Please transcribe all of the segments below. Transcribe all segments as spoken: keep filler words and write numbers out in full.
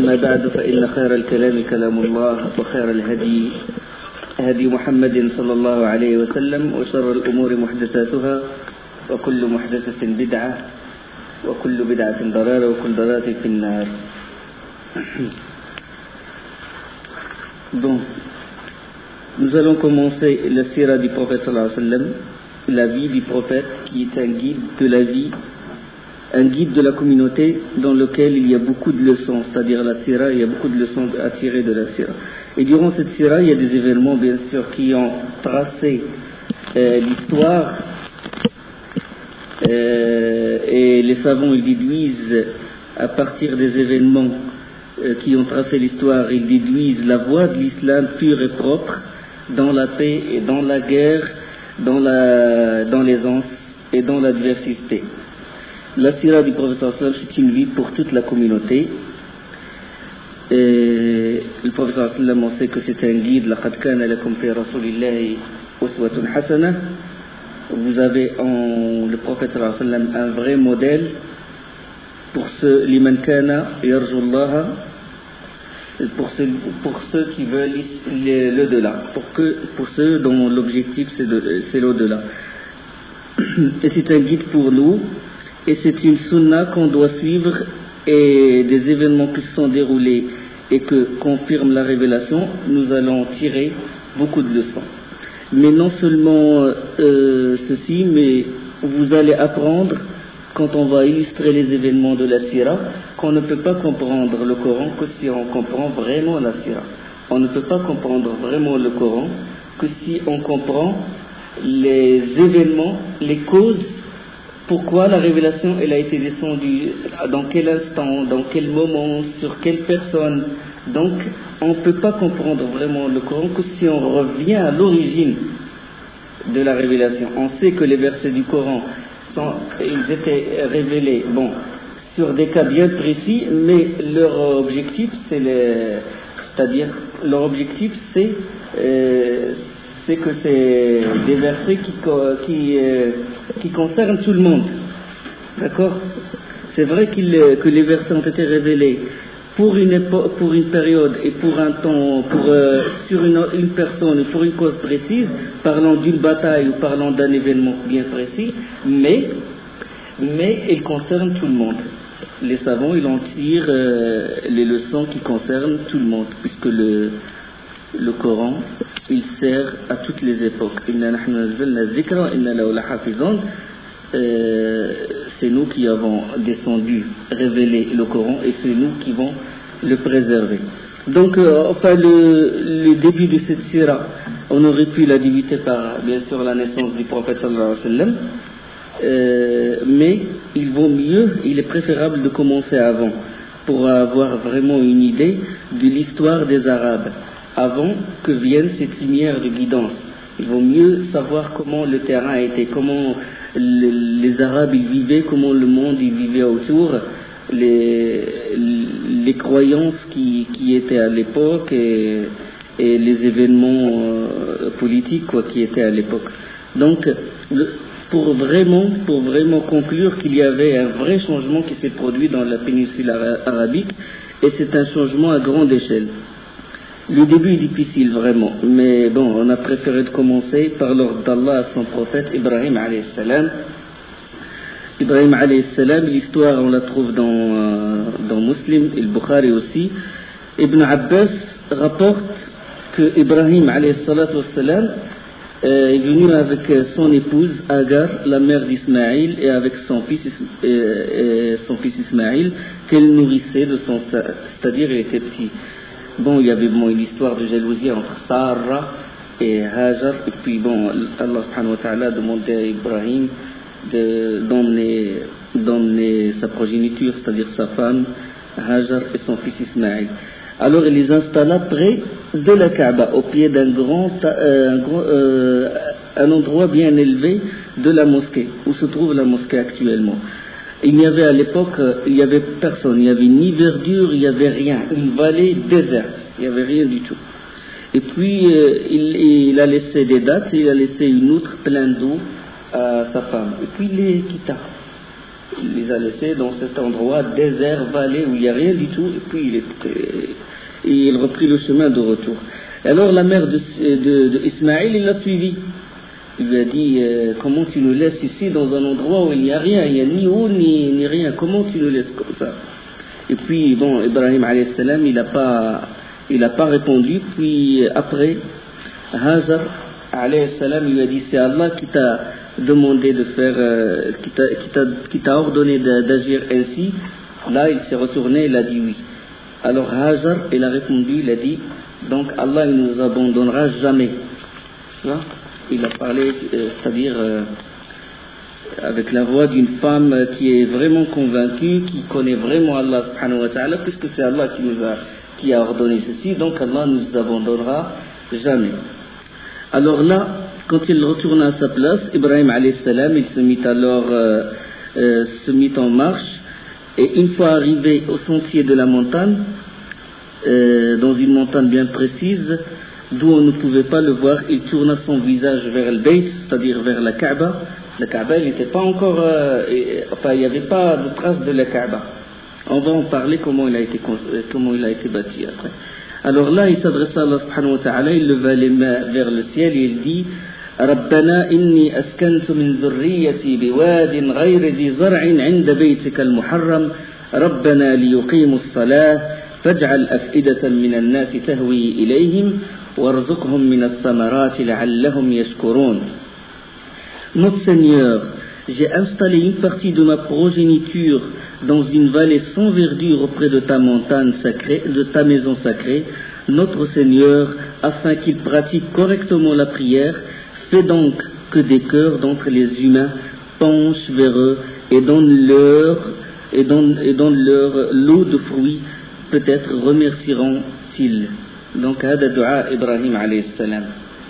أما بعد فإن خير الكلام كلام الله وخير الهدي هدي محمد صلى الله عليه وسلم وشر الأمور محدثاتها وكل محدثة بدعة وكل بدعة ضلالة وكل ضلالة في النار. Bon, nous allons commencer la sira du prophète sallallahu alayhi wa sallam, la vie du prophète qui est un guide de la vie, un guide de la communauté dans lequel il y a beaucoup de leçons, c'est-à-dire la sira, il y a beaucoup de leçons à tirer de la sira. Et durant cette sira, il y a des événements bien sûr qui ont tracé euh, l'histoire euh, et les savants ils déduisent à partir des événements euh, qui ont tracé l'histoire, ils déduisent la voie de l'islam pure et propre dans la paix et dans la guerre, dans, la, dans l'aisance et dans la diversité. La sira du prophète sallallahu alayhi wa sallam, c'est une vie pour toute la communauté. Et le prophète sallallahu alayhi wa sallam, on sait que c'est un guide. لَقَدْ كَانَ لَكُمْ فِي رَسُولِ اللَّهِ أُسْوَةٌ حَسَنَةٌ. Vous avez en le prophète sallallahu alayhi wa sallam un vrai modèle pour ceux لِمَنْ كَانَ يَرْجُو اللَّهَ, pour ceux, pour ceux qui veulent l'au-delà, pour, que, pour ceux dont l'objectif c'est, de, c'est l'au-delà. Et c'est un guide pour nous. Et c'est une sunna qu'on doit suivre, et des événements qui se sont déroulés et que confirme la révélation, nous allons tirer beaucoup de leçons. Mais non seulement euh, ceci, mais vous allez apprendre, quand on va illustrer les événements de la sira, qu'on ne peut pas comprendre le Coran que si on comprend vraiment la sira. On ne peut pas comprendre vraiment le Coran que si on comprend les événements, les causes. Pourquoi la révélation elle a été descendue, dans quel instant, dans quel moment, sur quelle personne. Donc on ne peut pas comprendre vraiment le Coran que si on revient à l'origine de la révélation. On sait que les versets du Coran sont, ils étaient révélés bon, sur des cas bien précis, mais leur objectif c'est le, c'est-à-dire leur objectif c'est euh, c'est que c'est des versets qui, qui, euh, qui concernent tout le monde. D'accord ? C'est vrai qu'il, que les versets ont été révélés pour une, épo- pour une période et pour un temps, pour, euh, sur une, une personne et pour une cause précise, parlant d'une bataille ou parlant d'un événement bien précis, mais, mais ils concernent tout le monde. Les savants, ils en tirent euh, les leçons qui concernent tout le monde, puisque le Le Coran, il sert à toutes les époques. Euh, c'est nous qui avons descendu, révélé le Coran, et c'est nous qui vont le préserver. Donc, euh, enfin, le, le début de cette sira, on aurait pu la débuter par, bien sûr, la naissance du prophète sallallahu alayhi wa sallam, euh, mais il vaut mieux, il est préférable de commencer avant, pour avoir vraiment une idée de l'histoire des Arabes, avant que vienne cette lumière de guidance. Il vaut mieux savoir comment le terrain était, comment le, les Arabes ils vivaient, comment le monde il vivait autour, les, les croyances qui, qui étaient à l'époque et, et les événements euh, politiques quoi, qui étaient à l'époque. Donc, le, pour vraiment, pour vraiment conclure qu'il y avait un vrai changement qui s'est produit dans la péninsule arabique, et c'est un changement à grande échelle. Le début est difficile vraiment, mais bon, on a préféré de commencer par l'ordre d'Allah à son prophète Ibrahim alayhi salam. Ibrahim alayhi salam, l'histoire on la trouve dans, euh, dans Muslim et le Bukhari aussi. Ibn Abbas rapporte que Ibrahim alayhi salam euh, est venu avec son épouse Agar, la mère d'Ismaïl, et avec son fils, euh, euh, son fils Ismaïl, qu'elle nourrissait de son sein, c'est-à-dire il était petit. Bon, il y avait bon, une histoire de jalousie entre Sarah et Hajar, et puis bon, Allah subhanahu wa ta'ala a demandé à Ibrahim de, d'emmener, d'emmener sa progéniture, c'est-à-dire sa femme, Hajar et son fils Ismaïl. Alors il les installa près de la Kaaba, au pied d'un grand, euh, un, grand euh, un endroit bien élevé de la mosquée, où se trouve la mosquée actuellement. Il n'y avait à l'époque, il n'y avait personne, il n'y avait ni verdure, il n'y avait rien, une vallée déserte, il n'y avait rien du tout. Et puis euh, il, il a laissé des dattes, il a laissé une outre pleine d'eau à sa femme, et puis il les quitta. il les a laissés dans cet endroit désert, vallée, où il n'y a rien du tout, et puis il, est, et il reprit le chemin de retour. Alors la mère de, de, de Ismaïl, il l'a suivi. Il lui a dit, euh, comment tu nous laisses ici dans un endroit où il n'y a rien, il n'y a ni eau ni, ni rien, comment tu nous laisses comme ça? Et puis, bon, Ibrahim alayhi salam, il n'a pas, il a pas répondu, puis après, Hajar alayhi salam, il lui a dit, c'est Allah qui t'a demandé de faire, euh, qui t'a, qui t'a, qui t'a ordonné d'agir ainsi. Là, il s'est retourné, il a dit oui. Alors Hajar, il a répondu, il a dit, donc Allah, il ne nous abandonnera jamais. Tu vois? Il a parlé, euh, c'est-à-dire euh, avec la voix d'une femme qui est vraiment convaincue, qui connaît vraiment Allah subhanahu wa ta'ala, puisque c'est Allah qui nous a, qui a ordonné ceci, donc Allah ne nous abandonnera jamais. Alors là, quand il retourna à sa place, Ibrahim alayhi salam, il se mit alors euh, euh, se mit en marche, et une fois arrivé au sentier de la montagne, euh, dans une montagne bien précise, d'où on ne pouvait pas le voir, il tourna son visage vers le Bayt, c'est-à-dire vers la Kaaba. La Kaaba, il n'était pas encore, euh, et, enfin, il n'y avait pas de traces de la Kaaba. On va en parler comment il a été, comment il a été bâti après. Alors là, il s'adressa à Allah subhanahu wa ta'ala, il leva les mains vers le ciel et il dit, ربنا إني أسكنت من ذريتي بواد غير ذي زرع عند بيتك المحرم ربنا ليقيموا الصلاة فاجعل أفئدة من الناس تهوي إليهم وارزقهم من الثمرات لعلهم يشكرون. Notre Seigneur, j'ai installé une partie de ma progéniture dans une vallée sans verdure auprès de ta montagne sacrée, de ta maison sacrée, notre Seigneur, afin qu'ils pratiquent correctement la prière, fais donc que des cœurs d'entre les humains penchent vers eux et donne-leur et donne, et donne leur lot de fruits, peut-être remercieront-ils. Donc, hada dua Ibrahim alayhi salam.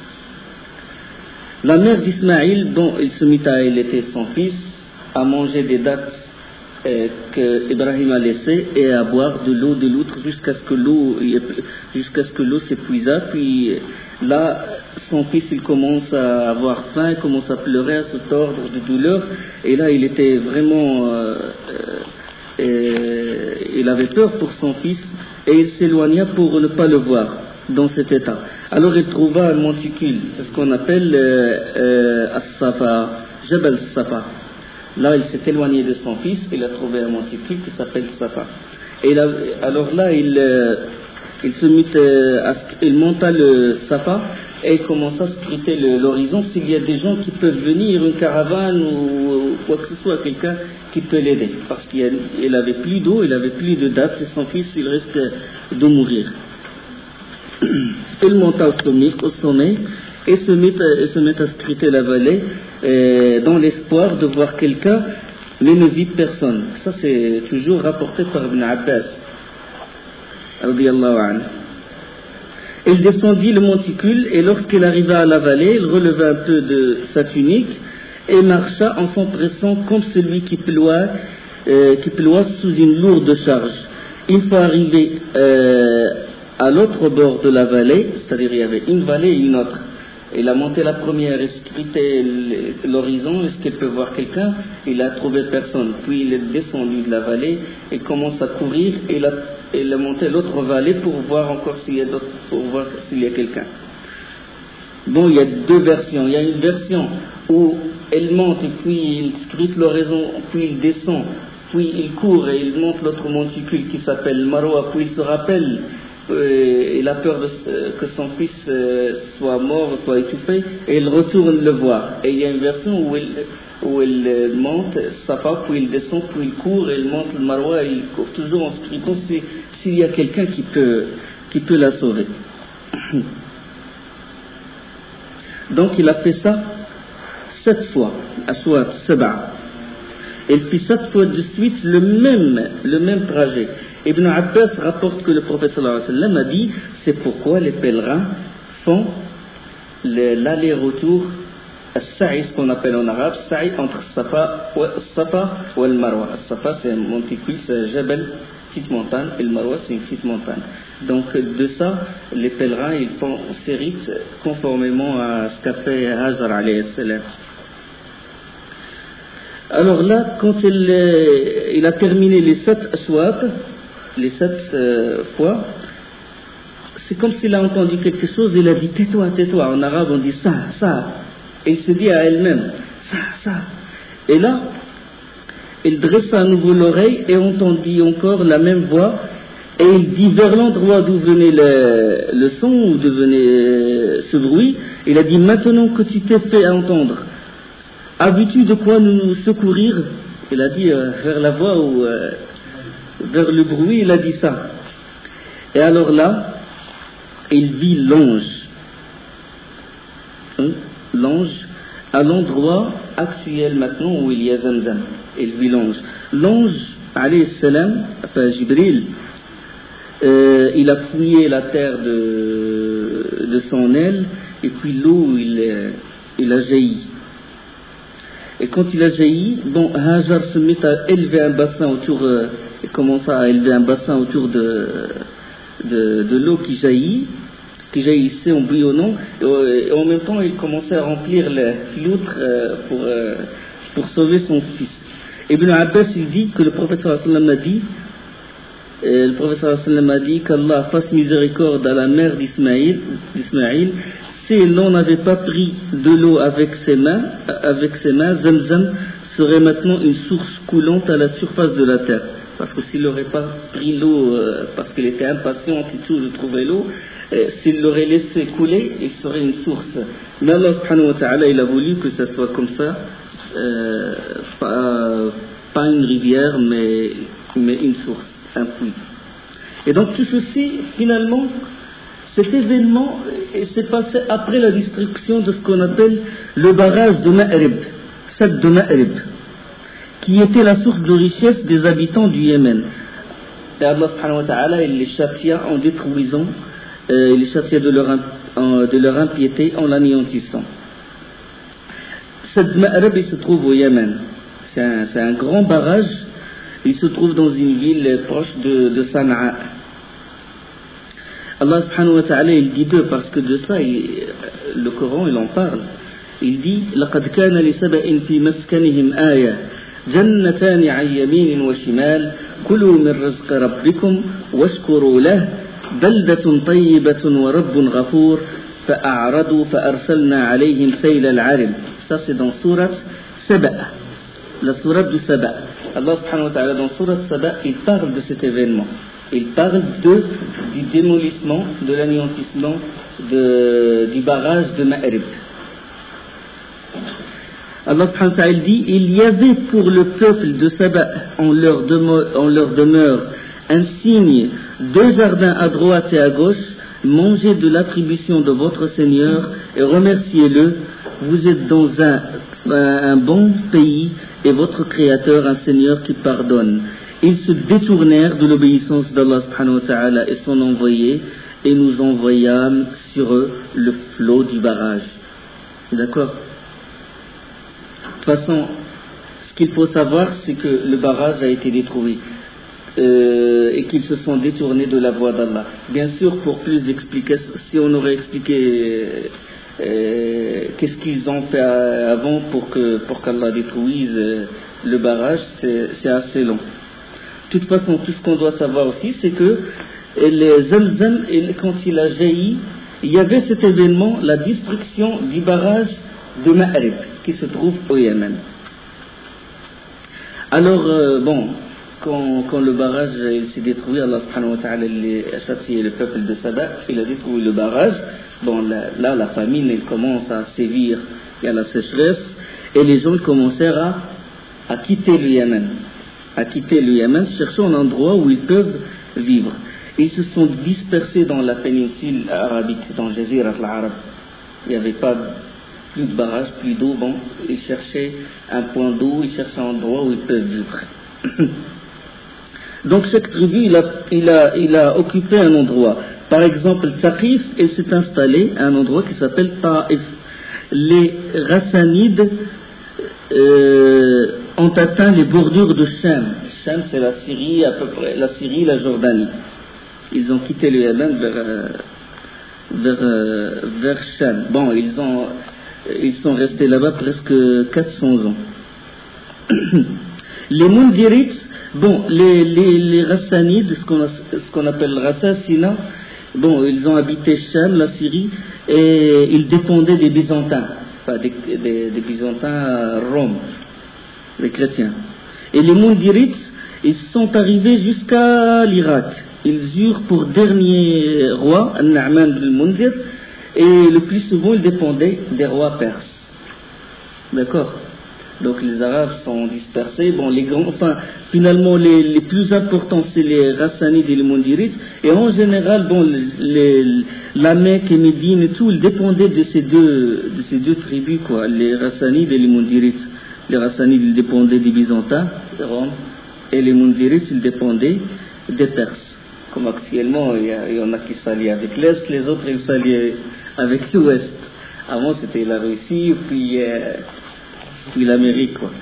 La mère d'Ismaïl, bon, il se mit à allaiter son fils, à manger des dattes euh, que Ibrahim a laissées et à boire de l'eau de l'outre jusqu'à ce que l'eau, jusqu'à ce que l'eau s'épuisa. Puis là, son fils, il commence à avoir faim, il commence à pleurer, à se tordre de douleur. Et là, il était vraiment, euh, euh, il avait peur pour son fils et il s'éloigna pour ne pas le voir dans cet état. Alors il trouva un monticule, c'est ce qu'on appelle euh, euh, As-Safa, Jabal Safa. Là, il s'est éloigné de son fils, il a trouvé un monticule qui s'appelle Safa. Et là, alors là, il, euh, il se mit, euh, à, il monta le Safa et il commença à scruter le, l'horizon s'il y a des gens qui peuvent venir, une caravane ou, ou quoi que ce soit, quelqu'un qui peut l'aider. Parce qu'il avait plus d'eau, il avait plus de dates et son fils, il risque de mourir. Il monta au sommet, au sommet et se mit à, se mit à scruter la vallée euh, dans l'espoir de voir quelqu'un, mais ne vit personne. Ça, c'est toujours rapporté par Ibn Abbas. Il descendit le monticule et lorsqu'il arriva à la vallée, il releva un peu de sa tunique et marcha en s'empressant comme celui qui ploie, euh, qui ploie sous une lourde charge. Une fois arrivé euh, à l'autre bord de la vallée, c'est-à-dire il y avait une vallée et une autre. Il a monté la première et scruté l'horizon, est-ce qu'il peut voir quelqu'un? Il a trouvé personne. Puis il est descendu de la vallée et commence à courir et il a, il a monté l'autre vallée pour voir encore s'il y a d'autres, pour voir s'il y a quelqu'un. Bon, il y a deux versions. Il y a une version où elle monte et puis il scrute l'horizon, puis il descend, puis il court et il monte l'autre monticule qui s'appelle Marwa, puis il se rappelle. Euh, il a peur de, euh, que son fils euh, soit mort, soit étouffé, et il retourne le voir. Et il y a une version où il, où il euh, monte Safa, puis il descend, puis il court, et il monte le Marwa, et il court toujours en scrutant si, s'il y a quelqu'un qui peut, qui peut la sauver. Donc il a fait ça sept fois, à soit Saba. Il fit sept fois de suite le même, le même trajet. Ibn Abbas rapporte que le prophète sallallahu alayhi wa sallam a dit, c'est pourquoi les pèlerins font le, l'aller-retour, as-sa'i, ce qu'on appelle en arabe, sa'i entre Safa ou le Marwa. Safa c'est un monticule, c'est un jabal, petite montagne, et le Marwa c'est une petite montagne. Donc de ça, les pèlerins ils font ces rites conformément à ce qu'a fait Hajar alayhi salam. Alors là, quand il, euh, il a terminé les sept aswat, les sept euh, fois, c'est comme s'il a entendu quelque chose, il a dit tais-toi, tais-toi. En arabe, on dit ça, ça. Et il se dit à elle-même, ça, ça. Et là, il dressa à nouveau l'oreille et entendit encore la même voix. Et il dit vers l'endroit d'où venait le, le son, où venait ce bruit, il a dit maintenant que tu t'es fait entendre, as-tu de quoi nous secourir? Il a dit euh, vers la voix ou euh, vers le bruit, il a dit ça. Et alors là, il vit l'ange, hein, l'ange à l'endroit actuel maintenant où il y a Zamzam. Il vit l'ange. L'ange, alayhi salam, enfin Jibril, euh, il a fouillé la terre de, de son aile, et puis l'eau, il, il a jailli. Et quand il a jailli, bon, Hajar se met à élever un bassin autour, euh, il commence à élever un bassin autour de, de, de l'eau qui jaillit, qui jaillissait en bouillonnant, et, et en même temps il commençait à remplir l'outre euh, pour, euh, pour sauver son fils. Ibn Abbas il dit que le prophète sallallahu alayhi wa sallam a dit, euh, le prophète sallallahu alayhi wa sallam a dit qu'Allah fasse miséricorde à la mère d'Ismaïl, d'Ismaïl, si elle n'en avait pas pris de l'eau avec ses mains, avec ses mains, Zamzam serait maintenant une source coulante à la surface de la terre. Parce que s'il n'aurait pas pris l'eau, euh, parce qu'il était impatient et tout de trouver l'eau, euh, s'il l'aurait laissé couler, il serait une source. Mais Allah subhanahu wa ta'ala, il a voulu que ça soit comme ça, euh, pas, pas une rivière, mais, mais une source, un puits. Et donc tout ceci, finalement, cet événement s'est passé après la destruction de ce qu'on appelle le barrage de Ma'rib, Sad de Ma'rib, qui était la source de richesse des habitants du Yémen. Et Allah subhanahu wa ta'ala, il les châtia en détruisant, euh, il les châtia de leur, en, de leur impiété en l'anéantissant. Sad Ma'rib, il se trouve au Yémen. C'est un, c'est un grand barrage. Il se trouve dans une ville proche de, de Sana'a. Allah subhanahu wa ta'ala, il dit d'eux, parce que de ça, il, le Coran, il en parle. Il dit لَقَدْ كَانَ لِسَبَإٍ فِي مَسْكَنِهِمْ آيَةٌ جَنَّتَانِ عَنْ يَمِينٍ وَشِمَالٍ كُلُوا مِنْ رِزْقِ رَبِّكُمْ وَاشْكُرُوا لَهُ بَلْدَةٌ طَيِّبَةٌ وَرَبٌّ غَفُورٌ فَأَعْرَضُوا فَأَرْسَلْنَا عَلَيْهِمْ سَيْلَ الْعَرِمِ. Ça c'est dans Surat Saba, la Surat du Saba. Allah subhanahu wa ta'ala dans Surat Saba, il parle de cet événement. Il parle de, du démolissement, de l'anéantissement de, du barrage de Ma'rib. Allah subhanahu wa ta'ala dit, il y avait pour le peuple de Saba en leur, demeure, en leur demeure un signe, deux jardins à droite et à gauche, mangez de l'attribution de votre Seigneur et remerciez-le, vous êtes dans un, un bon pays et votre Créateur un Seigneur qui pardonne. Ils se détournèrent de l'obéissance d'Allah subhanahu wa ta'ala et son envoyé, et nous envoyâmes sur eux le flot du barrage. D'accord? De toute façon, ce qu'il faut savoir, c'est que le barrage a été détruit euh, et qu'ils se sont détournés de la voie d'Allah. Bien sûr, pour plus d'explications, si on aurait expliqué euh, qu'est-ce qu'ils ont fait avant pour que pour qu'Allah détruise euh, le barrage, c'est, c'est assez long. De toute façon, tout ce qu'on doit savoir aussi, c'est que les Zamzam, quand il a jailli, il y avait cet événement, la destruction du barrage de Ma'rib, qui se trouve au Yémen. Alors, euh, bon, quand, quand le barrage il s'est détruit, Allah subhanahu wa ta'ala a châtié le peuple de Saba, il a détruit le barrage. Bon, là, là la famine, elle commence à sévir, il y a la sécheresse, et les gens commencèrent à, à quitter le Yémen. à quitter le Yémen, cherchant un endroit où ils peuvent vivre. Ils se sont dispersés dans la péninsule arabique, dans le Jazirat al-Arab. Il n'y avait pas plus de barrage, plus d'eau. Bon, ils cherchaient un point d'eau, ils cherchaient un endroit où ils peuvent vivre. Donc chaque tribu, il a, il a, il a occupé un endroit. Par exemple, Thaqif, il s'est installé à un endroit qui s'appelle Ta'if. Les Rassanides euh, ont atteint les bordures de Cham. Cham, c'est la Syrie, à peu près, la Syrie, la Jordanie. Ils ont quitté le Yémen vers, euh, vers, euh, vers Cham. Bon, ils, ont, ils sont restés là-bas presque quatre cents ans. Les Mundirites, bon, les, les, les Rassanides, ce qu'on, a, ce qu'on appelle Rassasina, bon, ils ont habité Cham, la Syrie, et ils dépendaient des Byzantins, enfin des, des, des Byzantins à Rome, les chrétiens. Et les Mundirites, ils sont arrivés jusqu'à l'Irak. Ils eurent pour dernier roi An-Na'man al-Mundir, et le plus souvent ils dépendaient des rois perses. D'accord? Donc les Arabes sont dispersés. Bon, les grands, enfin, finalement les, les plus importants c'est les Rassanides et les Mundirites. Et en général, bon, les, les, la Mecque et Médine et tout, ils dépendaient de ces deux, de ces deux tribus, quoi, les Rassanides et les Mundirites. Les Rassanides ils dépendaient des Byzantins, de Rome, et les Mundirites ils dépendaient des Perses. Comme actuellement, il y, a, il y en a qui s'allient avec l'Est, les autres ils s'allient avec l'Ouest. Avant c'était la Russie, puis, euh, puis l'Amérique, quoi.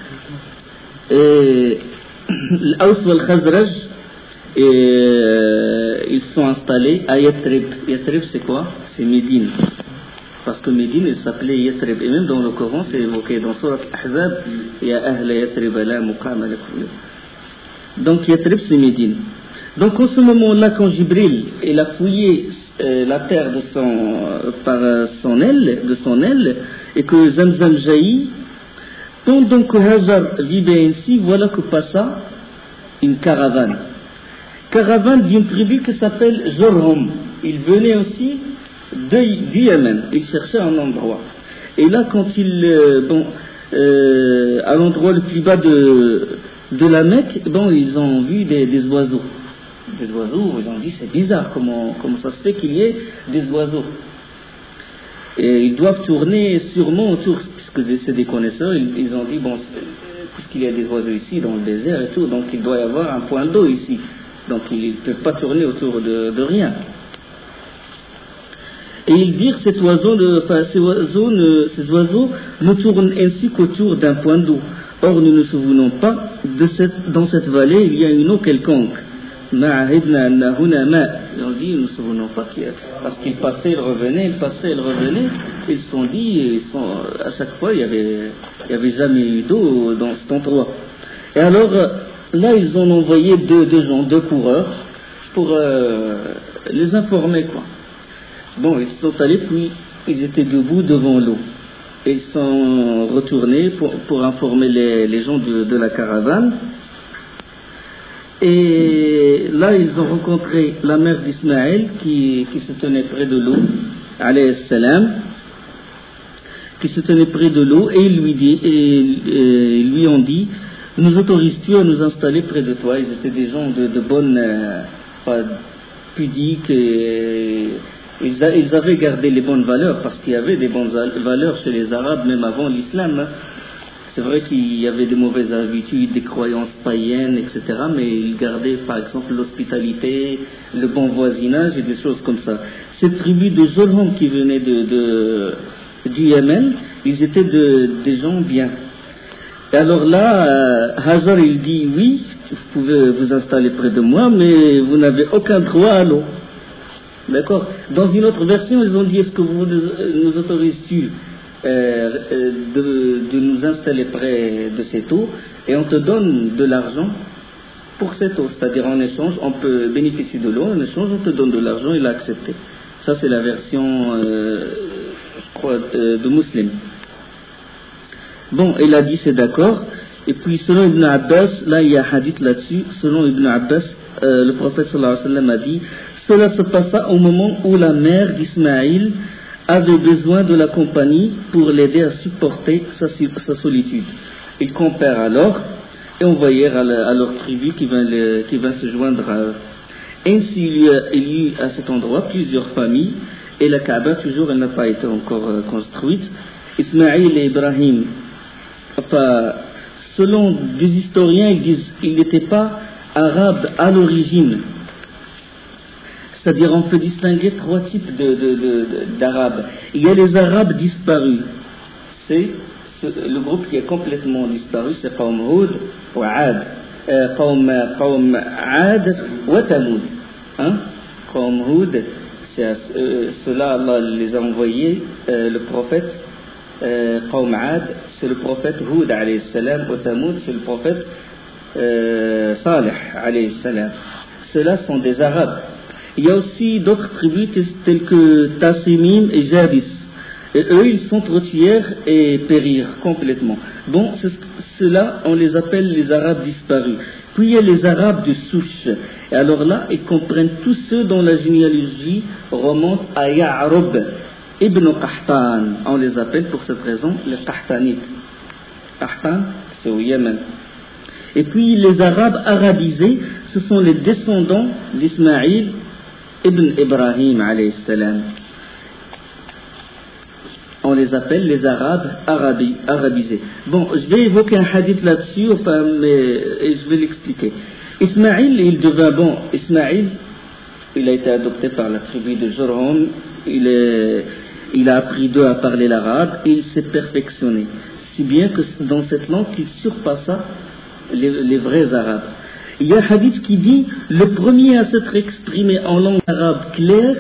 Et l'Aws wal-Khazraj, et euh, ils sont installés à Yathrib. Yathrib c'est quoi? C'est Médine. Parce que Médine il s'appelait Yathrib. Et même dans le Coran c'est évoqué dans Surat Al-Ahzab, Ya ahla Yathrib la muqama lakum. Donc Yathrib c'est Médine. Donc en ce moment-là, quand Jibril il a fouillé euh, la terre de son, euh, par euh, son aile, de son aile, et que Zamzam jaillit, pendant que Hajar vivait ainsi, voilà que passa une caravane. Caravane d'une tribu qui s'appelle Jorhom. Il venait aussi de, du Yémen. Il cherchait un endroit. Et là, quand il, euh, bon, euh, à l'endroit le plus bas de, de la Mecque, bon, ils ont vu des, des oiseaux. Des oiseaux, ils ont dit c'est bizarre, comment, comment ça se fait qu'il y ait des oiseaux. Et ils doivent tourner sûrement autour, puisque c'est des connaisseurs, ils, ils ont dit, bon, puisqu'il y a des oiseaux ici dans le désert et tout, donc il doit y avoir un point d'eau ici. Donc ils ne peuvent pas tourner autour de, de rien. Et ils dirent, cet oiseau ne, enfin, ces, oiseaux ne, ces oiseaux ne tournent ainsi qu'autour d'un point d'eau. Or nous ne nous souvenons pas, de cette, dans cette vallée il y a une eau quelconque. On dit, nous ne nous souvenons pas qu'il y a, parce qu'ils passaient, ils revenaient, ils passaient, ils revenaient, ils se sont dit, ils sont, à chaque fois, il n'y avait, il y avait jamais eu d'eau dans cet endroit. Et alors, là, ils ont envoyé deux, deux gens, deux coureurs, pour euh, les informer, quoi. Bon, ils sont allés, puis ils étaient debout devant l'eau. Et ils sont retournés pour, pour informer les, les gens de, de la caravane. Et là, ils ont rencontré la mère d'Ismaël qui, qui se tenait près de l'eau, alayhi salam, qui se tenait près de l'eau, et ils lui, dit, et, et, ils lui ont dit, nous autorises-tu à nous installer près de toi? Ils étaient des gens de, de bonne, euh, pas pudiques, et ils, a, ils avaient gardé les bonnes valeurs, parce qu'il y avait des bonnes valeurs chez les Arabes, même avant l'islam, hein. C'est vrai qu'il y avait des mauvaises habitudes, des croyances païennes, et cetera, mais ils gardaient par exemple l'hospitalité, le bon voisinage et des choses comme ça. Cette tribu de Jorhom qui venait de, de, du Yémen, ils étaient de, des gens bien. Et alors là, euh, Hajar il dit, oui, vous pouvez vous installer près de moi, mais vous n'avez aucun droit à l'eau. D'accord? Dans une autre version, ils ont dit, est-ce que vous nous autorisez-tu Euh, de, de nous installer près de cette eau et on te donne de l'argent pour cette eau, c'est-à-dire en échange on peut bénéficier de l'eau, en échange on te donne de l'argent, il a accepté. Ça c'est la version euh, je crois euh, de Muslim. Bon, il a dit c'est d'accord. Et puis selon Ibn Abbas, là il y a un hadith là-dessus, selon Ibn Abbas, euh, le prophète sallallahu alayhi wa sallam a dit, cela se passa au moment où la mère d'Ismaïl avait besoin de la compagnie pour l'aider à supporter sa, sa solitude. Ils campèrent alors et envoyèrent à, la, à leur tribu qui vint, le, qui vint se joindre à eux. Ainsi il y, a, il y eut à cet endroit plusieurs familles et la Kaaba toujours elle n'a pas été encore euh, construite. Ismaïl et Ibrahim, enfin, selon des historiens, ils disent qu'ils n'étaient pas arabes à l'origine. C'est-à-dire on peut distinguer trois types de, de, de, de, d'arabes. Il y a les arabes disparus. C'est, c'est le groupe qui est complètement disparu, c'est Qawm Houd ou Aad. Euh, Qawm, Qawm Aad ou Tamoud. Hein? Qawm Houd, c'est, euh, ceux-là, Allah les a envoyés, euh, le prophète, euh, Qawm Ad, c'est le prophète Houd alayhi salam, ou Thamoud, c'est le prophète euh, Salih alayhi salam. Ceux-là sont des Arabes. Il y a aussi d'autres tribus telles que Tassimim et Jadis. Et eux, ils sont retirés et périrent complètement. Bon, ceux-là, on les appelle les Arabes disparus. Puis il y a les Arabes de souche. Et alors là, ils comprennent tous ceux dont la généalogie remonte à Ya'rub ibn Qahtan. On les appelle pour cette raison les Qahtanites. Qahtan, c'est au Yémen. Et puis les Arabes arabisés, ce sont les descendants d'Ismaïl ibn Ibrahim alayhi salam. On les appelle les Arabes arabi, arabisés. Bon, je vais évoquer un hadith là-dessus, enfin, mais et je vais l'expliquer. Ismaïl, il devint bon. Ismaïl, il a été adopté par la tribu de Jurhum. Il, est, il a appris d'eux à parler l'arabe et il s'est perfectionné. Si bien que dans cette langue, il surpassa les, les vrais Arabes. Il y a un hadith qui dit le premier à s'être exprimé en langue arabe claire.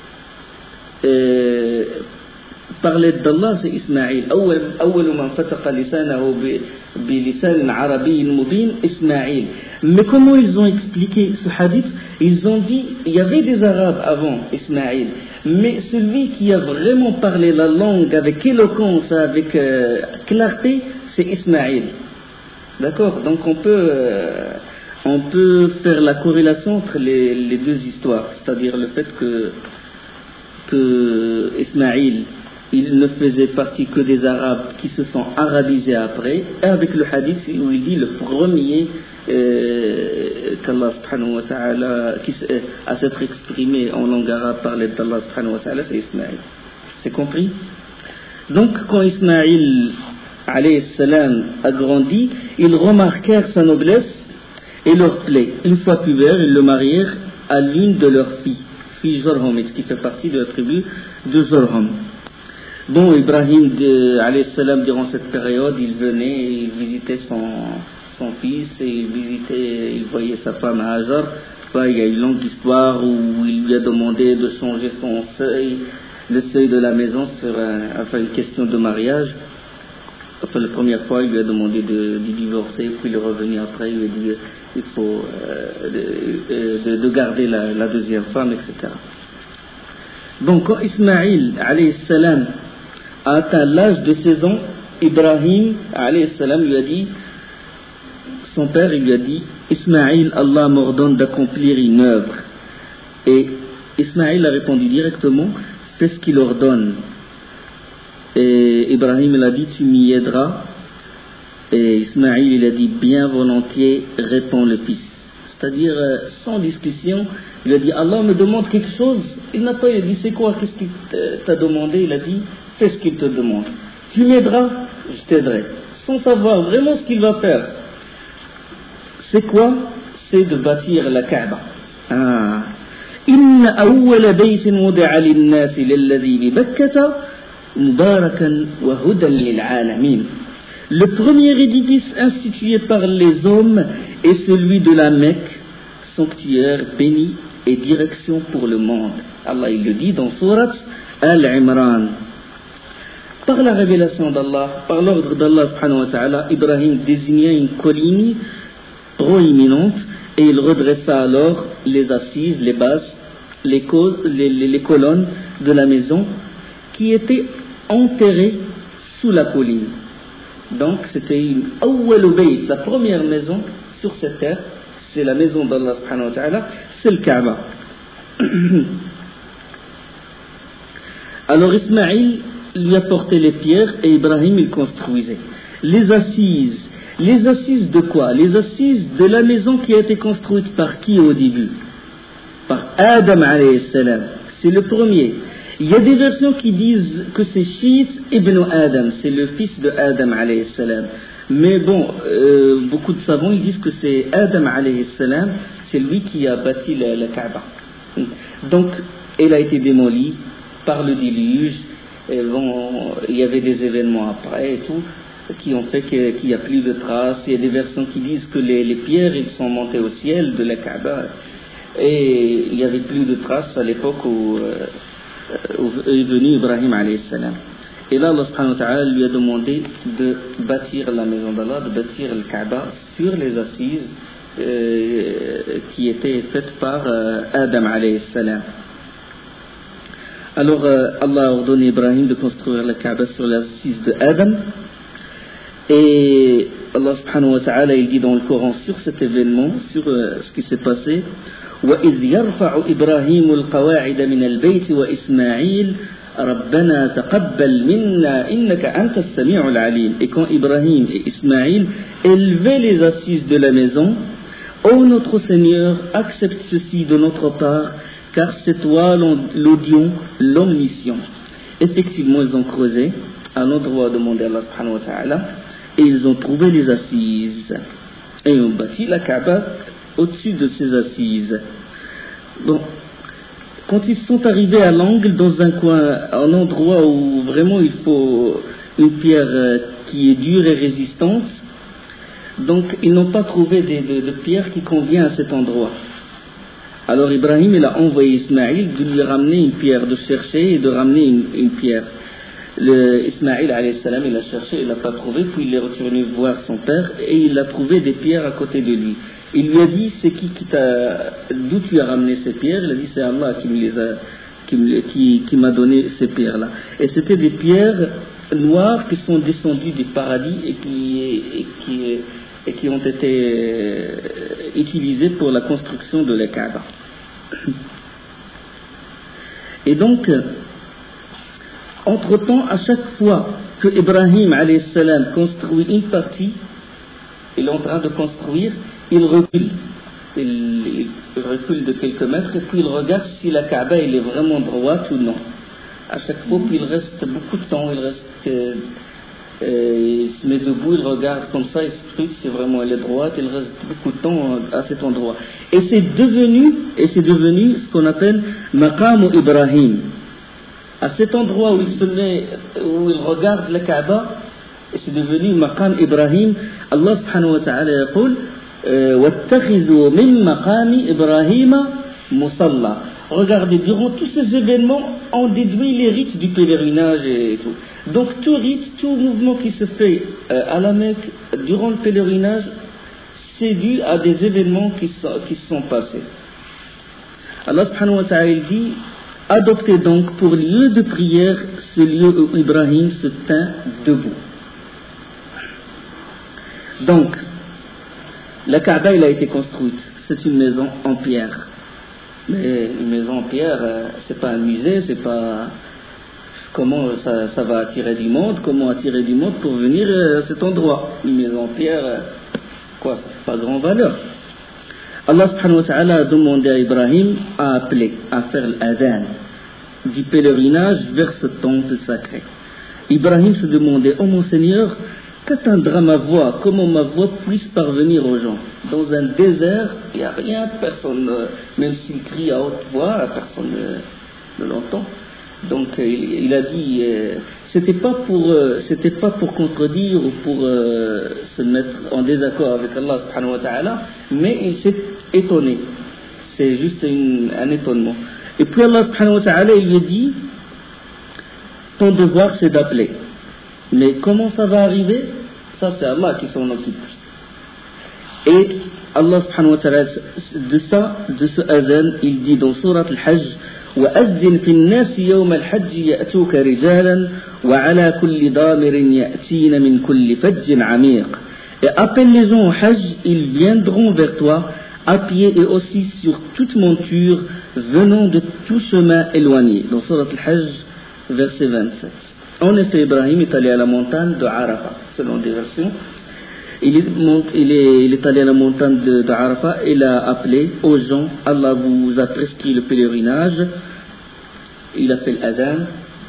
Euh, parler d'Allah, c'est Ismaïl. أول من فتق لسانه بلسان عربي مبين إسماعيل. Mais comment ils ont expliqué ce hadith? Ils ont dit il y avait des Arabes avant Ismaïl, mais celui qui a vraiment parlé la langue avec éloquence, avec euh, clarté, c'est Ismaïl. D'accord? Donc on peut euh, on peut faire la corrélation entre les, les deux histoires, c'est-à-dire le fait que que Ismaïl, il ne faisait partie que des Arabes qui se sont arabisés après, et avec le hadith où il dit le premier euh, qu'Allah subhanahu wa ta'ala qui a s'être exprimé en langue arabe parlait d'Allah subhanahu wa ta'ala, c'est Ismaïl. C'est compris? Donc quand Ismaïl alayhi salam a grandi, ils remarquèrent sa noblesse et leur plaie. Une fois pubère, ils le marièrent à l'une de leurs filles, fille Jurhum, qui fait partie de la tribu de Jurhum. Bon, Ibrahim alayhi salam, durant cette période, il venait et il visitait son, son fils et il visitait, il voyait sa femme Hajar. Enfin, il y a une longue histoire où il lui a demandé de changer son seuil, le seuil de la maison sur un, enfin, une question de mariage. Enfin, la première fois, il lui a demandé de, de divorcer, puis il est revenu après, il lui a dit il faut euh, de, de, de garder la, la deuxième femme, et cetera. Donc, quand Ismaïl alayhi salam a atteint l'âge de seize ans, Ibrahim alayhi salam lui a dit, son père il lui a dit, Ismaïl, Allah m'ordonne d'accomplir une œuvre. Et Ismaïl a répondu directement, fais ce qu'il ordonne. Et Ibrahim il a dit, tu m'y aideras. Et Ismaïl il a dit, bien volontiers, répond le fils. C'est-à-dire, sans discussion, il a dit, Allah me demande quelque chose. Il n'a pas dit, c'est quoi, qu'est-ce qu'il t'a demandé? Il a dit, fais ce qu'il te demande. Tu m'aideras, je t'aiderai. Sans savoir vraiment ce qu'il va faire. C'est quoi? C'est de bâtir la Kaaba. Ah. Inna awwala baytin wudi'a lin-nasi lilladhi bi Bakkata mubarakan wa hudan lil-alamin. Le premier édifice institué par les hommes est celui de la Mecque, sanctuaire béni et direction pour le monde. Allah il le dit dans Surat Al-Imran. Par la révélation d'Allah, par l'ordre d'Allah subhanahu wa ta'ala, Ibrahim désigna une colline proéminente et il redressa alors les assises, les bases, les, co- les, les, les colonnes de la maison qui étaient enterrées sous la colline. Donc c'était une awwal bayt, la première maison sur cette terre, c'est la maison d'Allah subhanahu wa ta'ala, c'est le Kaaba. Alors Ismaïl lui apportait les pierres et Ibrahim il construisait. Les assises, les assises de quoi? Les assises de la maison qui a été construite par qui au début? Par Adam alayhi salam. C'est le premier. Il y a des versions qui disent que c'est Shith ibn Adam, c'est le fils de Adam alayhi salam. Mais bon, euh, beaucoup de savants ils disent que c'est Adam alayhi salam, c'est lui qui a bâti la, la Kaaba. Donc, elle a été démolie par le déluge. Et bon, il y avait des événements après et tout qui ont fait que, qu'il n'y a plus de traces. Il y a des versions qui disent que les, les pierres ils sont montées au ciel de la Kaaba et il n'y avait plus de traces à l'époque où, euh, où est venu Ibrahim alayhi salam. Et là, Allah subhanahu wa ta'ala lui a demandé de bâtir la maison d'Allah, de bâtir le Kaaba sur les assises euh, qui étaient faites par euh, Adam alayhi salam. Alors, euh, Allah a ordonné à Ibrahim de construire le Kaaba sur les assises de Adam. Et Allah subhanahu wa ta'ala, il dit dans le Coran sur cet événement, sur euh, ce qui s'est passé, وَإِذْ يَرْفَعُ إِبْرَاهِيمُ الْقَوَاعِدَ مِنَ الْبَيْتِ وَإِسْمَاعِيلُ رَبَّنَا تَقَبَّلْ مِنَّا إِنَّكَ أَنْتَ السَّمِيعُ الْعَلِيمُ. Et quand Ibrahim et Ismaïl élevaient les assises de la maison, ô notre Seigneur, accepte ceci de notre part, car c'est toi l'audion, l'omniscient. Effectivement, ils ont creusé à l'endroit demandé à Allah subhanahu wa ta'ala, et ils ont trouvé les assises. Et ils ont bâti la Kaaba au-dessus de ces assises. Bon, quand ils sont arrivés à l'angle, dans un coin, un endroit où vraiment il faut une pierre qui est dure et résistante, donc ils n'ont pas trouvé de, de, de pierre qui convient à cet endroit. Alors Ibrahim, il a envoyé Ismaïl de lui ramener une pierre, de chercher et de ramener une, une pierre. Le Ismaïl alayhi salam, il a cherché, il l'a pas trouvé, puis il est retourné voir son père et il a trouvé des pierres à côté de lui. Il lui a dit, c'est qui qui t'a, d'où tu as ramené ces pierres? Il a dit, c'est Allah qui me les a, qui, me, qui, qui m'a donné ces pierres-là. Et c'était des pierres noires qui sont descendues du paradis et qui, et qui, et qui ont été utilisées pour la construction de la Kaaba. Et donc, entre-temps, à chaque fois que Ibrahim alayhi salam construit une partie, il est en train de construire, il recule, il, il recule de quelques mètres et puis il regarde si la Kaaba elle est vraiment droite ou non. À chaque fois, puis il reste beaucoup de temps, il reste, euh, euh, il se met debout, il regarde comme ça, il se truc si vraiment elle est droite, il reste beaucoup de temps à cet endroit. Et c'est devenu, et c'est devenu ce qu'on appelle Maqam Ibrahim. À cet endroit où il se met, où il regarde la Kaaba, et c'est devenu Maqam Ibrahim. Allah subhanahu wa ta'ala yaqul وَاتَّخِذُوا مِن مَقَامِ إِبْرَاهِيمَ مُصَلَّى. Regardez, durant tous ces événements, on déduit les rites du pèlerinage et tout. Donc tout rite, tout mouvement qui se fait euh, à la Mecque durant le pèlerinage, c'est dû à des événements qui, sont, qui se sont passés. Allah subhanahu wa ta'ala dit, adoptez donc pour lieu de prière ce lieu où Ibrahim se tint debout. Donc, la Kaaba elle a été construite, c'est une maison en pierre. Mais une maison en pierre, euh, c'est pas un musée, c'est pas comment ça, ça va attirer du monde, comment attirer du monde pour venir euh, à cet endroit. Une maison en pierre, euh, quoi, ça n'a pas grande valeur. Allah subhanahu wa ta'ala a demandé à Ibrahim à appeler, à faire l'adhan du pèlerinage vers ce temple sacré. Ibrahim se demandait, oh mon Seigneur, qu'atteindra ma voix, comment ma voix puisse parvenir aux gens. Dans un désert, il n'y a rien, personne, même s'il crie à haute voix, personne ne, ne l'entend. Donc il, il a dit, euh, c'était pas pour, euh, c'était pas pour contredire ou pour euh, se mettre en désaccord avec Allah subhanahu wa ta'ala, mais il s'est étonné. C'est juste une, un étonnement. Et puis Allah subhanahu wa ta'ala, il lui a dit, ton devoir c'est d'appeler. Mais comment ça va arriver? Ça c'est Allah qui s'en occupe. Et Allah subhanahu wa ta'ala, de ça, de ce azan, il dit dans Surat al-Hajj, وَأَذِّنْ فِي النَّاسِ يَوْمَ الْحَجِّ يَأْتُوكَ رِجَالًا وَعَلَى كُلِّ ضَامِرٍ يَأْتِينَ مِنْ كُلِّ فَجٍّ عَمِيقٍ. Et appelle les gens au Hajj, ils viendront vers toi, à pied et aussi sur toute monture, venant de tout chemin éloigné. Dans Surat al-Hajj, verset vingt-sept. En effet, Ibrahim est allé à la montagne de Arafat, selon des versions. Il est, il est, il est allé à la montagne de, de Arafat et il a appelé aux gens, Allah vous a prescrit le pèlerinage, il a fait l'adhan.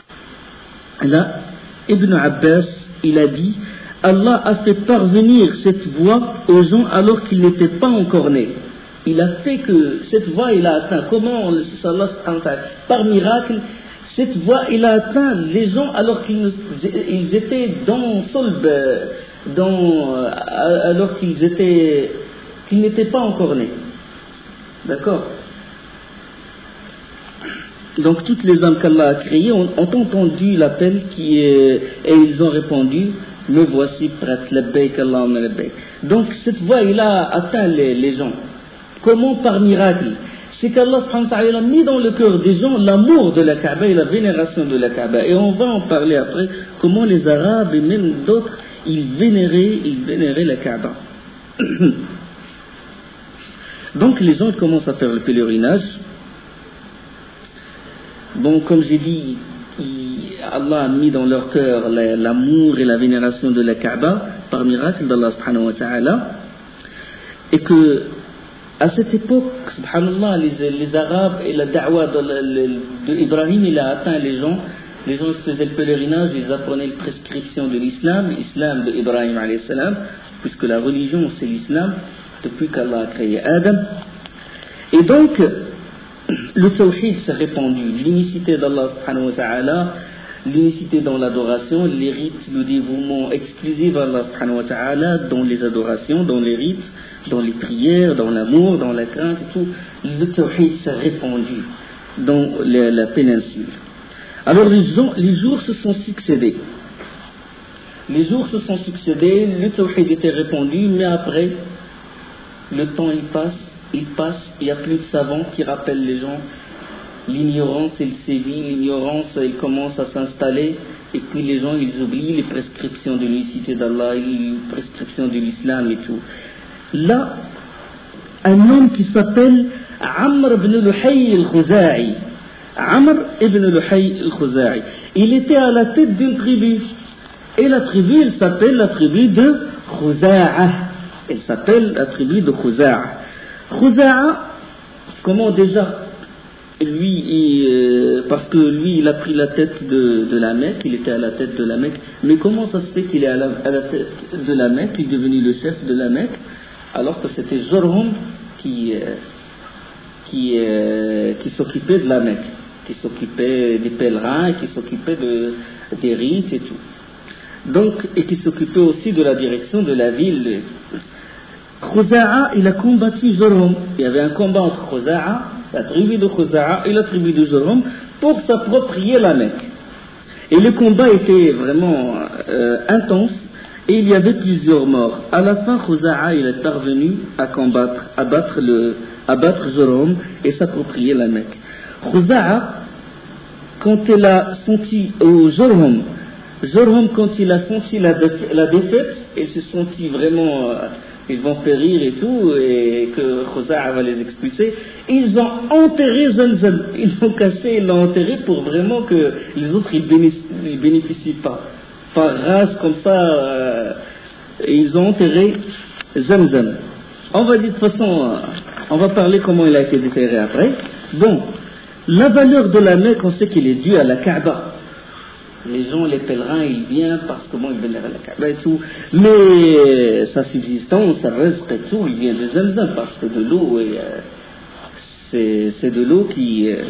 Là, Ibn Abbas, il a dit, Allah a fait parvenir cette voix aux gens alors qu'ils n'étaient pas encore nés. Il a fait que cette voix, il a atteint. Comment Allah, par miracle, cette voix, il a atteint les gens alors qu'ils ils étaient dans Solb, dans, alors qu'ils étaient, qu'ils n'étaient pas encore nés. D'accord? Donc toutes les âmes qu'Allah a créées ont, ont entendu l'appel qui est, et ils ont répondu, me voici prête, labbaik Allahumma labbaik. Donc cette voix il a atteint les, les gens. Comment? Par miracle. C'est qu'Allah subhanahu wa ta'ala a mis dans le cœur des gens l'amour de la Kaaba et la vénération de la Kaaba. Et on va en parler après, comment les Arabes et même d'autres, ils vénéraient, ils vénéraient la Kaaba. Donc les gens commencent à faire le pèlerinage. Bon, comme j'ai dit, Allah a mis dans leur cœur l'amour et la vénération de la Kaaba par miracle d'Allah subhanahu wa ta'ala, et que à cette époque, subhanallah, les, les Arabes et la da'wa d'Ibrahim, il a atteint les gens. Les gens faisaient le pèlerinage, ils apprenaient les prescriptions de l'islam, l'islam de Ibrahim alayhi salam, puisque la religion c'est l'islam depuis qu'Allah a créé Adam. Et donc le tawhid s'est répandu, l'unicité d'Allah subhanahu wa ta'ala, l'unicité dans l'adoration, les rites, le dévouement exclusif à Allah subhanahu wa ta'ala, dans les adorations, dans les rites, dans les prières, dans l'amour, dans la crainte et tout. Le tawhid s'est répandu dans la, la péninsule. Alors les, gens, les jours se sont succédés. Les jours se sont succédés, le tawhid était répandu, mais après, le temps il passe, il passe, il n'y a plus de savants qui rappellent les gens. L'ignorance, elle sévit, l'ignorance, elle commence à s'installer, et puis les gens, ils oublient les prescriptions de l'unicité d'Allah, les prescriptions de l'islam et tout. Là, un homme qui s'appelle Amr ibn Luhay al-Khuza'i, Amr ibn Luhay al-Khuza'i, il était à la tête d'une tribu, et la tribu, elle s'appelle la tribu de Khuza'a, elle s'appelle la tribu de Khuza'a. Khuza'a, comment déjà? Lui, il, euh, parce que lui, il a pris la tête de, de la Mecque, il était à la tête de la Mecque. Mais comment ça se fait qu'il est à la, à la tête de la Mecque, il est devenu le chef de la Mecque, alors que c'était Jurhum qui, euh, qui, euh, qui s'occupait de la Mecque, qui s'occupait des pèlerins, qui s'occupait de, des rites et tout. Donc, et qui s'occupait aussi de la direction de la ville. Khuza'a, il a combattu Jurhum. Il y avait un combat entre Khuza'a, la tribu de Khuza'a et la tribu de Jurhum, pour s'approprier la Mecque. Et le combat était vraiment euh, intense, et il y avait plusieurs morts. À la fin, Khuza'a, il est parvenu à combattre, à battre, le, à battre Jurhum et s'approprier la Mecque. Khuza'a, quand il a senti, au Jurhum, Jurhum, quand il a senti la, la défaite, il s'est senti vraiment... Euh, ils vont périr et tout, et que Khuza'a va les expulser. Ils ont enterré Zamzam. Ils l'ont caché, ils l'ont enterré pour vraiment que les autres ils bénéficient, ils bénéficient pas. Par rage comme ça, euh, ils ont enterré Zamzam. On va dire de toute façon, euh, on va parler comment il a été déterré après. Bon, la valeur de la Mecque, on sait qu'il est due à la Kaaba. Les gens, les pèlerins, ils viennent parce que bon, ils viennent à la Kaaba et tout. Mais sa subsistance, sa reste et tout, il vient de Zamzam parce que de l'eau, et, euh, c'est, c'est de l'eau qui... Euh,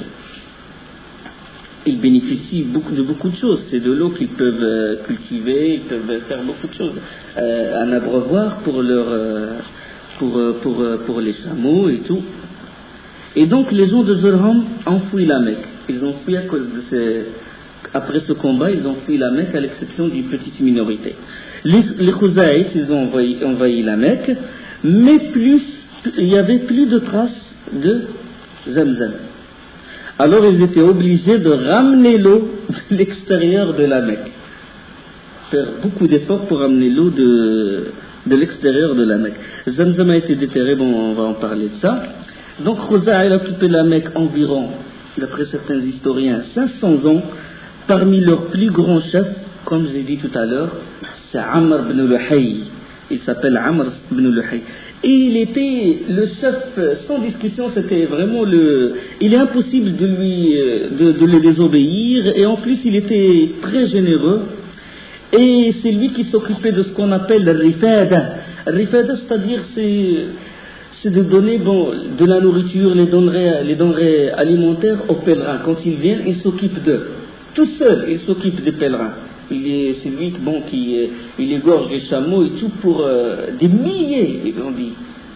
ils bénéficient beaucoup, de beaucoup de choses. C'est de l'eau qu'ils peuvent euh, cultiver, ils peuvent faire beaucoup de choses. Euh, un abreuvoir pour, leur, euh, pour, pour, pour, pour les chameaux et tout. Et donc les gens de Jurhum ont fui la Mecque. Ils ont fui à cause de ces... Après ce combat, ils ont fui la Mecque à l'exception d'une petite minorité. Les, les Khuzaïtes, ils ont envahi, envahi la Mecque, mais plus, il n'y avait plus de traces de Zamzam. Alors ils étaient obligés de ramener l'eau de l'extérieur de la Mecque. Faire beaucoup d'efforts pour ramener l'eau de, de l'extérieur de la Mecque. Zamzam a été déterré, bon, on va en parler de ça. Donc Khuzaï a occupé la Mecque environ, d'après certains historiens, cinq cents ans. Parmi leurs plus grands chefs, comme je l'ai dit tout à l'heure, c'est Amr ibn Luhay. Il s'appelle Amr ibn Luhay. Et il était le chef, sans discussion, c'était vraiment le... Il est impossible de lui, de, de le désobéir, et en plus il était très généreux. Et c'est lui qui s'occupait de ce qu'on appelle le rifada. Rifada, c'est-à-dire c'est, c'est de donner bon, de la nourriture, les denrées, les denrées alimentaires aux pèlerins. Quand ils viennent, il s'occupe d'eux. Tout seul, il s'occupe des pèlerins. Il est, c'est lui bon, qui il égorge les chameaux et tout pour euh, des milliers, on dit,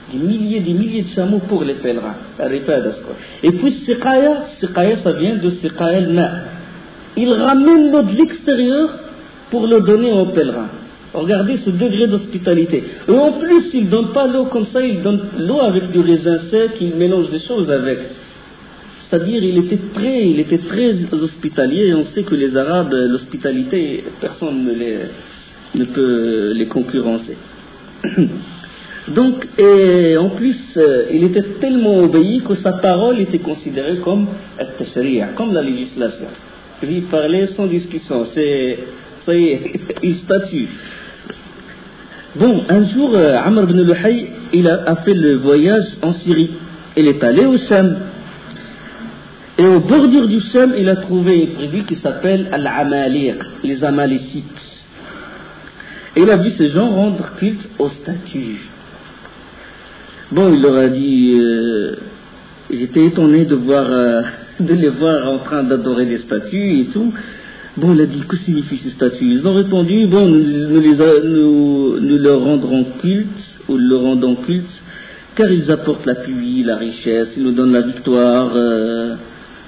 des milliers, des milliers de chameaux pour les pèlerins. Et puis siqaya, siqaya ça vient de siqaya al-ma. Ils ramènent l'eau de l'extérieur pour le donner aux pèlerins. Regardez ce degré d'hospitalité. Et en plus, ils ne donnent pas l'eau comme ça, ils donnent l'eau avec du raisin sec, ils mélangent des choses avec. C'est-à-dire, il était très, il était très hospitalier, et on sait que les Arabes, l'hospitalité, personne ne, les, ne peut les concurrencer. Donc, et en plus, euh, il était tellement obéi que sa parole était considérée comme al-tashri'a, comme la législation. Il parlait sans discussion, c'est, ça y est, il statue. Bon, un jour, euh, Amr ibn Luhay, il a, a fait le voyage en Syrie. Il est allé au Sham. Et au bordure du Sham, il a trouvé une tribu qui s'appelle Al-Amaliq, les Amalécites. Et il a vu ces gens rendre culte aux statues. Bon, il leur a dit, euh, j'étais étonné de voir, euh, de les voir en train d'adorer les statues et tout. Bon, il a dit, que signifient ces statues? Ils ont répondu, bon, nous, nous, les a, nous, nous leur rendrons culte, ou leur rendons culte, car ils apportent la pluie, la richesse, ils nous donnent la victoire, euh,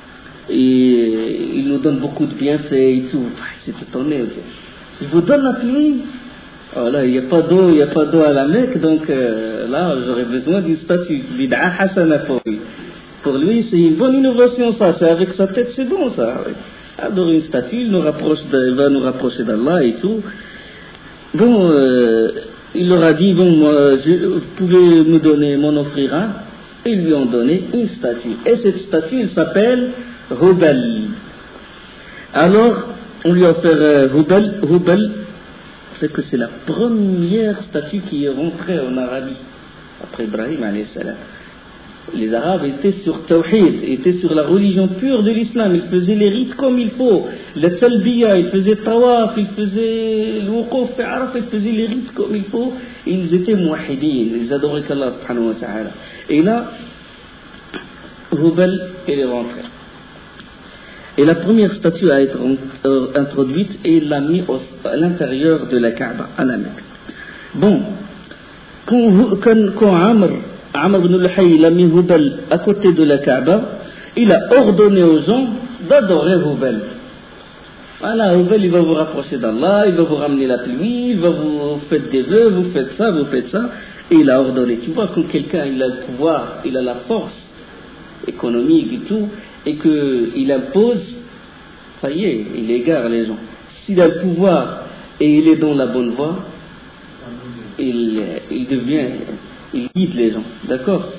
et ils nous donnent beaucoup de bienfaits et tout. J'étais étonné. Ils vous donnent la pluie? Oh là, il n'y a pas d'eau, il n'y a pas d'eau à la Mecque, donc euh, là, j'aurais besoin d'une statue. Bid'a hasana pour lui. Pour lui, c'est une bonne innovation, ça. C'est avec sa tête, c'est bon, ça. Adorer une statue, il, nous rapproche de, il va nous rapprocher d'Allah et tout. Bon, euh, il leur a dit, bon, moi, je, vous pouvez me donner, m'en offrir un. Et ils lui ont donné une statue. Et cette statue, elle s'appelle Hubal. Alors, on lui a offert euh, Hubal, Hubal. C'est que c'est la première statue qui est rentrée en Arabie après Ibrahim alayhi salam. Les Arabes étaient sur Tawhid, étaient sur la religion pure de l'islam. Ils faisaient les rites comme il faut. La talbiya, ils faisaient tawaf, ils faisaient le wuquf fi Arafah, ils faisaient les rites comme il faut. Et ils étaient muwahidin, ils adoraient qu'Allah subhanahu wa ta'ala. Et là, Hubal, elle est rentrée. Et la première statue à être introduite, et il l'a mis au, à l'intérieur de la Kaaba, à la Mecque. Bon, quand, quand, quand Amr, Amr ibn Luhay, il a mis Hubal à côté de la Kaaba, il a ordonné aux gens d'adorer Hubal. Voilà, Hubal, il va vous rapprocher d'Allah, il va vous ramener la pluie, il va vous faire des vœux, vous faites ça, vous faites ça. Et il a ordonné. Tu vois, quand quelqu'un il a le pouvoir, il a la force économique et tout, et qu'il impose, ça y est, il égare les gens. S'il a le pouvoir et il est dans la bonne voie, il, il devient, il guide les gens, d'accord?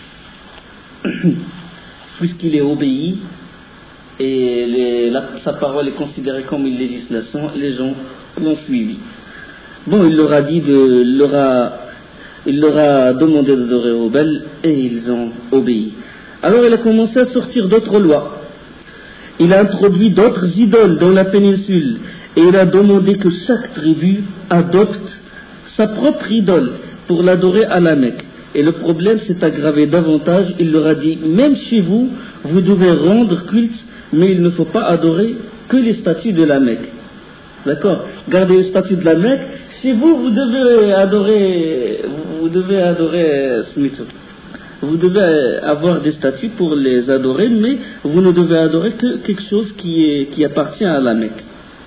Puisqu'il est obéi et les, la, sa parole est considérée comme une législation, les gens l'ont suivi. Bon, il leur a dit de, il leur a, il leur a demandé d'adorer Hubal et ils ont obéi. Alors il a commencé à sortir d'autres lois. Il a introduit d'autres idoles dans la péninsule et il a demandé que chaque tribu adopte sa propre idole pour l'adorer à la Mecque. Et le problème s'est aggravé davantage. Il leur a dit, même chez vous, vous devez rendre culte, mais il ne faut pas adorer que les statues de la Mecque. D'accord? Gardez les statues de la Mecque. Chez vous, vous devez adorer, vous devez adorer Smith. Vous devez avoir des statues pour les adorer, mais vous ne devez adorer que quelque chose qui, est, qui appartient à la Mecque.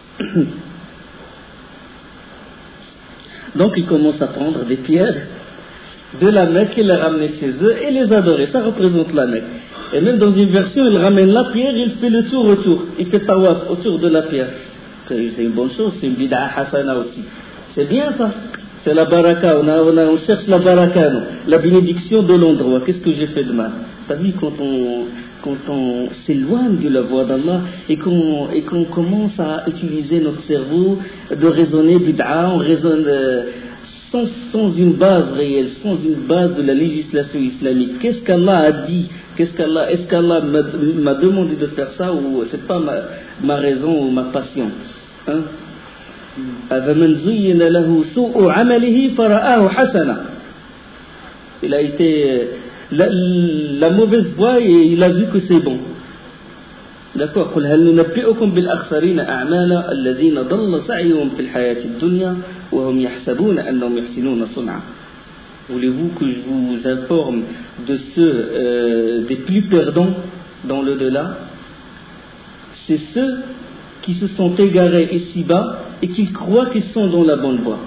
Donc ils commencent à prendre des pierres de la Mecque et les ramener chez eux et les adorer. Ça représente la Mecque. Et même dans une version, il ramène la pierre, il fait le tour autour. Il fait tawaf autour de la pierre. C'est une bonne chose, c'est une bid'a hasana aussi. C'est bien ça. C'est la baraka, on, a, on, a, on cherche la baraka, non, la bénédiction de l'endroit. Qu'est-ce que j'ai fait de mal? T'as vu, quand on, quand on s'éloigne de la voie d'Allah et qu'on, et qu'on commence à utiliser notre cerveau, de raisonner bid'a, on raisonne euh, sans, sans une base réelle, sans une base de la législation islamique. Qu'est-ce qu'Allah a dit? Qu'est-ce qu'Allah, est-ce qu'Allah m'a, m'a demandé de faire ça ou c'est pas ma, ma raison ou ma passion, hein? أَفَمَنْ زُيِّنَ لَهُ سُوءُ عَمَلِهِ فَرَآهُ حَسَنًا. Il a été la, la mauvaise voie et il a vu que c'est bon. D'accord. قُلْ هَلْ نُنَبِّئُكُمْ بِالْأَخْسَرِينَ أَعْمَالًا الَّذِينَ ضَلَّ سَعْيُهُمْ فِي الْحَيَاةِ الدُّنْيَا وَهُمْ يَحْسَبُونَ أَنَّهُمْ يُحْسِنُونَ صُنْعًا. Voulez-vous que je vous informe de ceux euh, des plus perdants dans l'au-delà? C'est ceux qui se sont égarés ici-bas et qui croient qu'ils sont dans la bonne voie.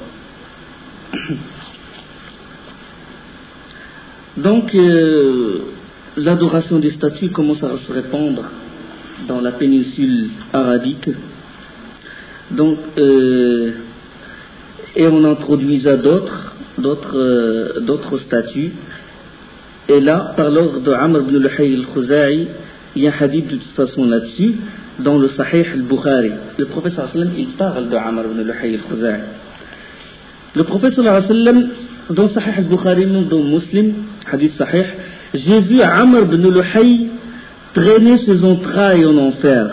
Donc, euh, l'adoration des statues commence à se répandre dans la péninsule arabique. Donc, euh, et on introduisa d'autres, d'autres, euh, d'autres statues. Et là, par l'ordre de Amr ibn Luhay al-Khuza'i, il y a un hadith de toute façon là-dessus, dans le Sahih al-Bukhari. Le prophète sallallahu alayhi wa sallam, il parle de Amr ibn Luhay al-Khuza'i. Le prophète sallallahu alayhi wa sallam, dans Sahih al-Bukhari, dans Muslim, hadith Sahih, j'ai vu Amr ibn Luhay traîner ses entrailles en enfer.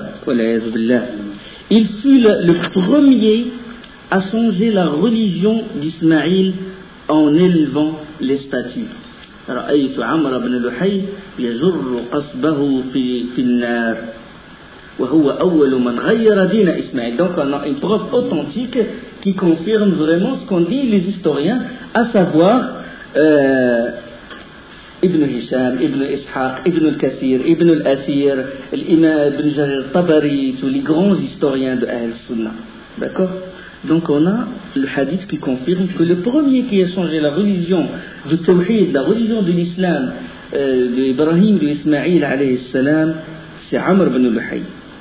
Il fut le, le premier à changer la religion d'Ismaïl en élevant les statues. رأيت عمرو بن لحي يجر قصبه في في النار وهو أول من غير دين إسماعيل. Donc on a une preuve authentique qui confirme vraiment ce qu'ont dit les historiens, à savoir euh, Ibn Hisham, Ibn Ishaq, Ibn al-Kathir, Ibn al-Athir, l'imam Ibn Jarir al-Tabari, tous les grands historiens de Ahl Sunnah. D'accord? Donc on a le hadith qui confirme que le premier qui a changé la religion du Tawhid, la religion de l'islam, euh, d'Ibrahim, d'Ismaïl alayhi salam, c'est Amr ibn Luhay.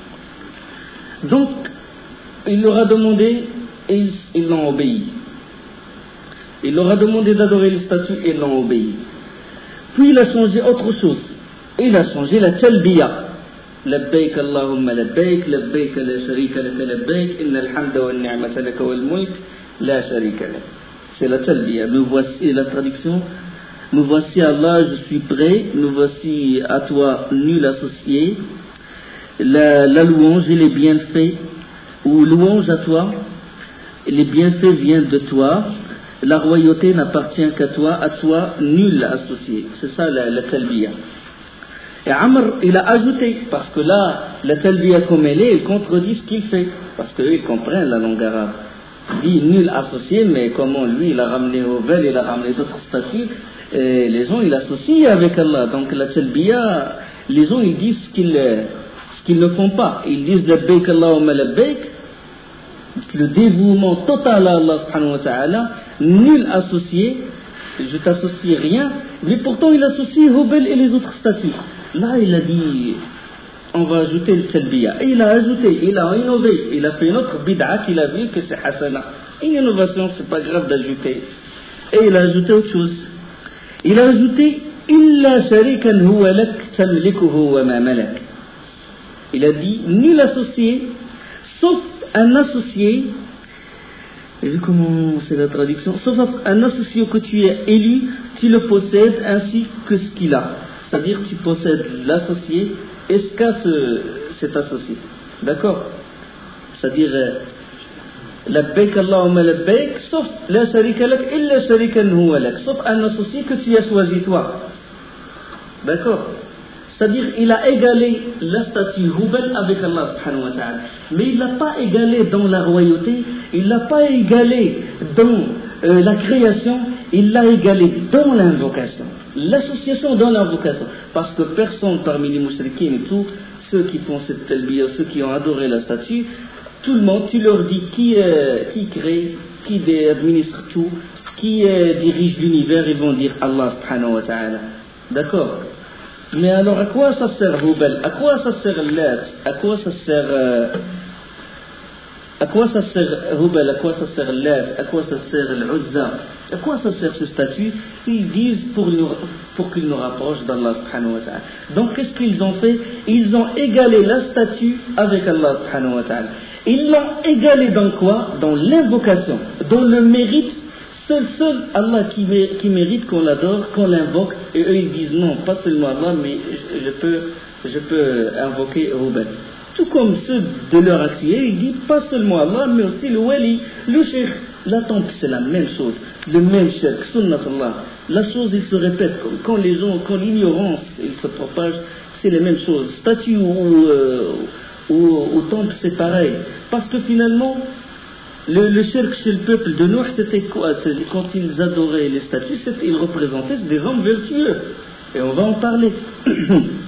Donc il leur a demandé et ils, ils l'ont obéi. Il leur a demandé d'adorer les statues et ils l'ont obéi. Puis il a changé autre chose. Il a changé la talbiya. لبيك اللهم لبيك لبيك لا شريك لك لبيك إن الحمد والنعمة لك والملك لا شريك لك. C'est la talbiya. Me voici, la traduction, me voici Allah, je suis prêt, me voici à toi, nul associé. La, la louange et les bienfaits, ou louange à toi, les bienfaits viennent de toi, la royauté n'appartient qu'à toi, à toi, nul associé. C'est ça la, la talbiya. Et Amr, il a ajouté, parce que là, la talbiya comme elle est, il contredit ce qu'il fait, parce qu'eux, ils comprennent la langue arabe. Il dit nul associé, mais comment lui, il a ramené au vel, il a ramené d'autres statuts, et les gens, ils associent avec Allah. Donc la talbiya, les gens, ils disent ce qu'ils, ce qu'ils ne font pas. Ils disent labbaik Allahumma labbaik, le dévouement total à Allah subhanahu wa ta'ala, nul associé, je t'associe rien, mais pourtant il associe Hubal et les autres statues. Là, il a dit, on va ajouter le talbiya. Et il a ajouté, il a innové, il a fait une autre bid'a qu'il a vu que c'est hasana. Une innovation, c'est pas grave d'ajouter. Et il a ajouté autre chose. Il a ajouté, illa sharikan huwa lak tamlikuhu wa ma malak. Il a dit, nul associé, sauf un associé, et vu comment c'est la traduction, sauf un associé que tu es élu, tu le possèdes ainsi que ce qu'il a. C'est-à-dire tu possèdes l'associé et ce qu'a ce, cet associé. D'accord? C'est-à-dire labbaik Allahumma labbaik, sauf la sharika lak illa sharikan huwa lak, sauf un associé que tu as choisi toi. D'accord? C'est-à-dire il a égalé la statue Hubal avec Allah subhanahu wa ta'ala. Mais il l'a pas égalé dans la royauté, il l'a pas égalé dans euh, la création, il l'a égalé dans l'invocation. L'association dans l'invocation. Parce que personne parmi les mouchriquins et tout, ceux qui font cette talbiya, ceux qui ont adoré la statue, tout le monde, tu leur dis qui, euh, qui crée, qui administre tout, qui euh, dirige l'univers, ils vont dire Allah subhanahu wa ta'ala. D'accord? Mais alors à quoi ça sert Hubal? À quoi ça sert Lat? À quoi ça sert euh, à quoi ça sert Hubal? À quoi ça sert Lat? À quoi ça sert l'Uzza? À quoi ça sert ce statut? Ils disent pour, nous, pour qu'ils nous rapprochent d'Allah subhanahu wa ta'ala. Donc qu'est-ce qu'ils ont fait? Ils ont égalé la statue avec Allah subhanahu wa ta'ala. Ils l'ont égalé dans quoi? Dans l'invocation, dans le mérite. Seul, seul Allah qui, qui mérite qu'on l'adore, qu'on l'invoque. Et eux ils disent non, pas seulement Allah, mais je, je, peux, je peux invoquer Hubal. Tout comme ceux de leur axier, ils disent pas seulement Allah, mais aussi le wali, le cheikh. La tombe, c'est la même chose, le même shirk, sunnatullah. La chose, il se répète, quand les gens, quand l'ignorance il se propage, c'est les mêmes choses. Statue ou, euh, ou, ou tombe, c'est pareil. Parce que finalement, Le, le shirk chez le peuple de Nuh, c'était quoi? C'était quand ils adoraient les statues, ils représentaient des hommes vertueux. Et on va en parler.